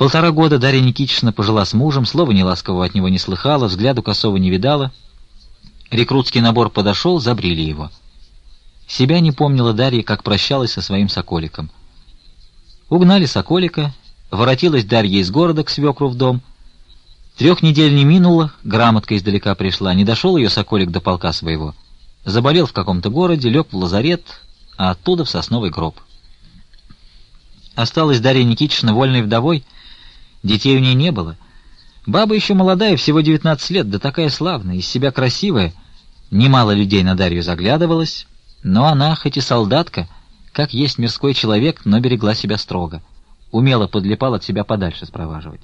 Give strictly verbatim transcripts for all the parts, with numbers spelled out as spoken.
Полтора года Дарья Никитична пожила с мужем, слова неласкового от него не слыхала, взгляду косого не видала. Рекрутский набор подошел, забрили его. Себя не помнила Дарья, как прощалась со своим соколиком. Угнали соколика, воротилась Дарья из города к свекру в дом. Трех недель не минуло, грамотка издалека пришла, не дошел ее соколик до полка своего. Заболел в каком-то городе, лег в лазарет, а оттуда в сосновый гроб. Осталась Дарья Никитична вольной вдовой, детей у ней не было. Баба еще молодая, всего девятнадцать лет, да такая славная, из себя красивая. Немало людей на Дарью заглядывалось, но она, хоть и солдатка, как есть мирской человек, но берегла себя строго. Умело подлипал от себя подальше спроваживать.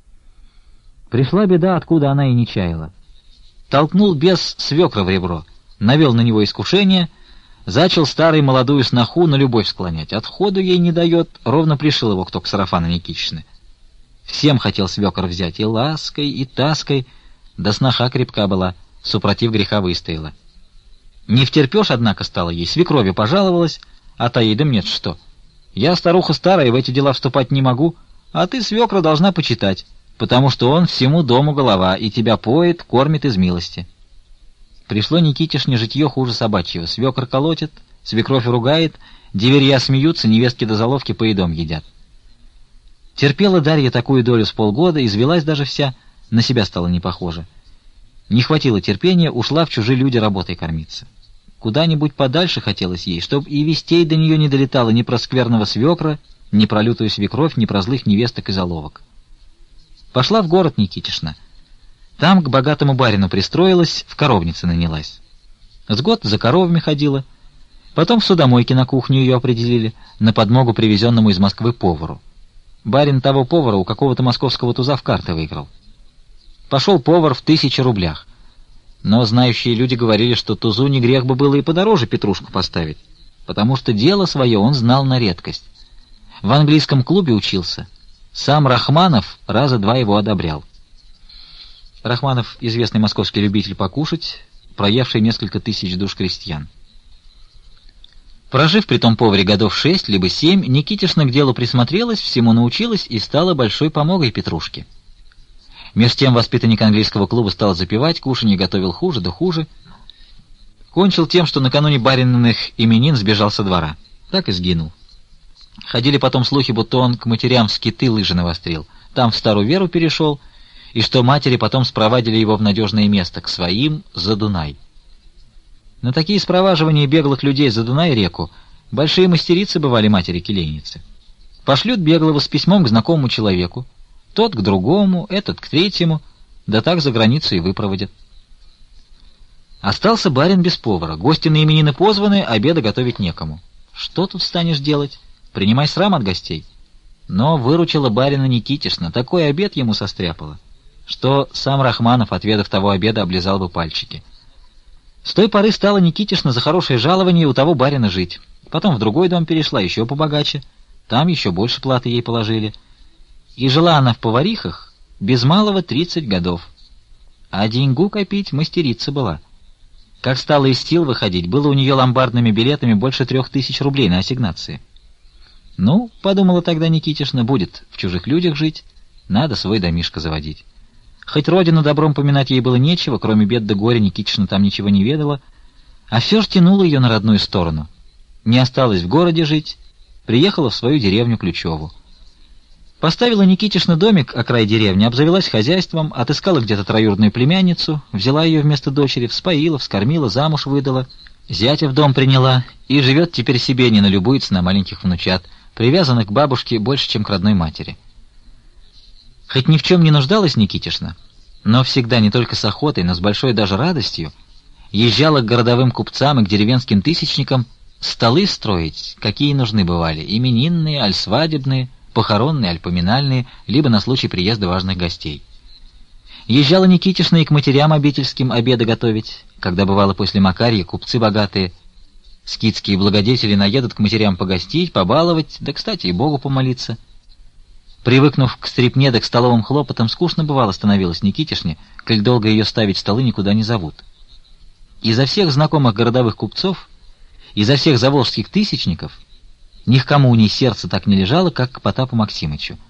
Пришла беда, откуда она и не чаяла. Толкнул бес свекра в ребро, навел на него искушение, зачал старый молодую сноху на любовь склонять. Отходу ей не дает, ровно пришил его кто к Сарафана Никитичны. Всем хотел свекор взять, и лаской, и таской, да сноха крепка была, супротив греха выстояла. Не втерпешь, однако, стало ей, свекрови пожаловалась, а та ей: да мне что? Я старуха старая, в эти дела вступать не могу, а ты, свекра, должна почитать, потому что он всему дому голова, и тебя поет, кормит из милости. Пришло Никитишне житье хуже собачьего. Свекр колотит, свекровь ругает, деверья смеются, невестки до заловки поедом едят. Терпела Дарья такую долю с полгода, извелась даже вся, на себя стала не похожа. Не хватило терпения, ушла в чужие люди работой кормиться. Куда-нибудь подальше хотелось ей, чтоб и вестей до нее не долетало ни про скверного свекра, ни про лютую свекровь, ни про злых невесток и заловок. Пошла в город Никитишна. Там к богатому барину пристроилась, в коровнице нанялась. С год за коровами ходила. Потом в судомойке на кухню ее определили, на подмогу привезенному из Москвы повару. Барин того повара у какого-то московского туза в карты выиграл. Пошел повар в тысячи рублях. Но знающие люди говорили, что тузу не грех бы было и подороже петрушку поставить, потому что дело свое он знал на редкость. В английском клубе учился. Сам Рахманов раза два его одобрял. Рахманов — известный московский любитель покушать, проевший несколько тысяч душ крестьян. Прожив при том поваре годов шесть либо семь, Никитишна к делу присмотрелась, всему научилась и стала большой помогой Петрушке. Меж тем воспитанник английского клуба стал запивать, кушанье готовил хуже да хуже. Кончил тем, что накануне барининых именин сбежал со двора. Так и сгинул. Ходили потом слухи, будто он к матерям в скиты лыжи навострил, там в старую веру перешел, и что матери потом спровадили его в надежное место, к своим, за Дунай. На такие спроваживания беглых людей за Дунай-реку большие мастерицы бывали матери-келейницы. Пошлют беглого с письмом к знакомому человеку, тот к другому, этот к третьему, да так за границу и выпроводят. Остался барин без повара, гости на именины позваны, обеда готовить некому. Что тут станешь делать? Принимай срам от гостей. Но выручила барина Никитишна, такой обед ему состряпала, что сам Рахманов, отведав того обеда, облизал бы пальчики. С той поры стала Никитишна за хорошее жалование у того барина жить. Потом в другой дом перешла, еще побогаче. Там еще больше платы ей положили. И жила она в поварихах без малого тридцать годов. А деньгу копить мастерица была. Как стала из сил выходить, было у нее ломбардными билетами больше трех тысяч рублей на ассигнации. Ну, подумала тогда Никитишна, будет в чужих людях жить, надо свой домишко заводить. Хоть родину добром поминать ей было нечего, кроме бед да горя Никитишна там ничего не ведала, а все ж тянуло ее на родную сторону. Не осталась в городе жить, приехала в свою деревню Ключеву. Поставила Никитишна домик о край деревни, обзавелась хозяйством, отыскала где-то троюродную племянницу, взяла ее вместо дочери, вспоила, вскормила, замуж выдала, зятя в дом приняла и живет теперь себе, не налюбуется на маленьких внучат, привязанных к бабушке больше, чем к родной матери. Хоть ни в чем не нуждалась Никитишна, но всегда не только с охотой, но с большой даже радостью езжала к городовым купцам и к деревенским тысячникам столы строить, какие нужны бывали, именинные, аль свадебные, похоронные, аль поминальные, либо на случай приезда важных гостей. Езжала Никитишна и к матерям обительским обеды готовить, когда бывало после Макарья купцы богатые, скитские благодетели наедут к матерям погостить, побаловать, да, кстати, и Богу помолиться. Привыкнув к стрепне да к столовым хлопотам, скучно бывало становилось Никитишне, коль долго ее ставить столы никуда не зовут. Изо всех знакомых городовых купцов, изо всех заволжских тысячников ни к кому у ней сердце так не лежало, как к Потапу Максимычу.